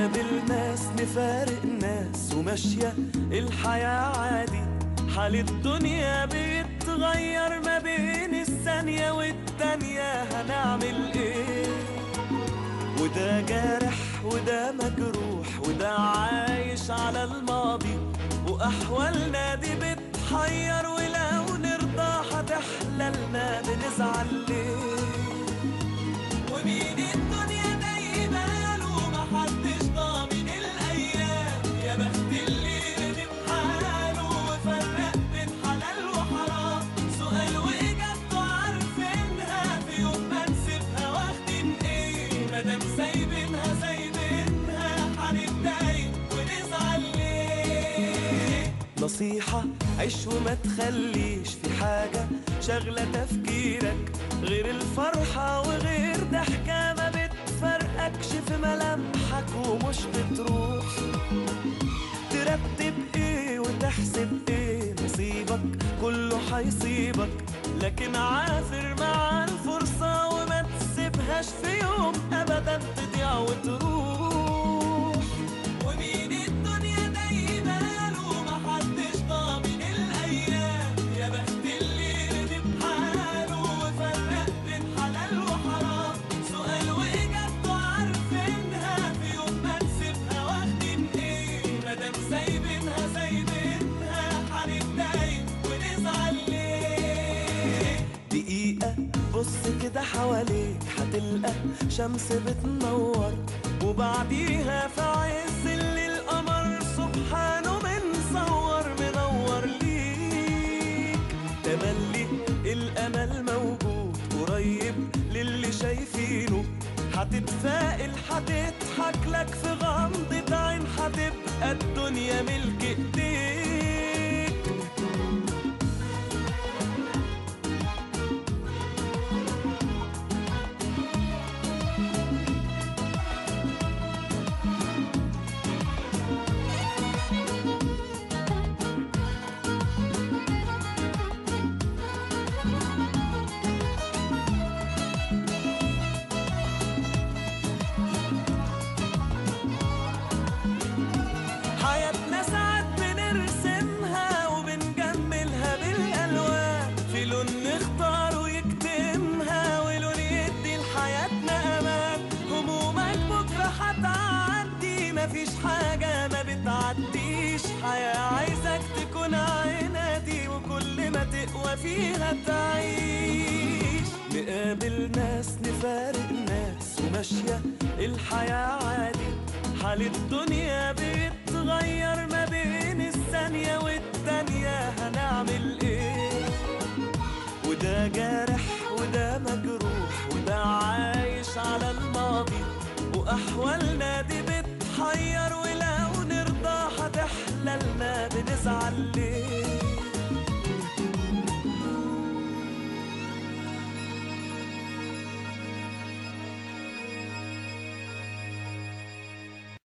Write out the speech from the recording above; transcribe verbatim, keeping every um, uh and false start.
نقابل ناس نفارق ناس وماشية الحياة عادي، حال الدنيا بيتغير ما بين الثانية والتانية، هنعمل ايه؟ وده جارح وده مجروح وده عايش على الماضي، وأحوالنا دي بتحير، ولو نرضى هتحللنا بنزعل ليه؟ ومين الدنيا دايما له محدش ضامن الأيام، يا بخت اللي ندم حاله وفرق بين حلال وحرام، سؤال وإجابته عارفينها، في يوم ما نسيبها واخدين إيه؟ مادام سايبينها سايبينها هنتضايق ونزعل ليه؟ نصيحة عيش وما تخليش في حاجة شغلة تفكيرك غير الفرحة وغير ضحكة ما بتفرقكش في ملامحك ومش بتروح. ترتب ايه وتحسب ايه؟ نصيبك كله حيصيبك، لكن عافر مع الفرصة وما تسيبهاش في يوم ابدا تضيع وتروح. ومين الدنيا دايما له محدش ضامن الايام، يا بخت اللي ندم حاله وفرق بين حلال وحرام، سؤال واجابته عارفينها، في يوم ما نسيبها واخدين ايه؟ مادام سايبينها سايبينها هنتضايق ونزعل ليه؟ دقيقة بص كده حواليك هتلقى شمس بتنور، وبعديها في عز الليل القمر سبحانه منصور منور ليك. تملي الامل موجود قريب للي شايفينه، هتتفائل هتضحك لك في غمضة عين، هتبقى الدنيا ملك ايديك. حياتنا ساعات بنرسمها وبنجملها بالألوان، في لون نختار ويكتمها ولون يدي لحياتنا أمان. همومك بكرة هتعدي مفيش حاجة ما بتعديش، حياة عايزك تكون عنادي وكل ما تقوى فيها تعيش. نقابل ناس نفارق ناس وماشية الحياة عادي، حال الدنيا بيتغير ما بين الثانية والتانية، هنعمل ايه؟ وده جارح وده مجروح وده عايش على الماضي، وأحوالنا دي بتحير، ولو نرضى هتحللنا بنزعل ليه؟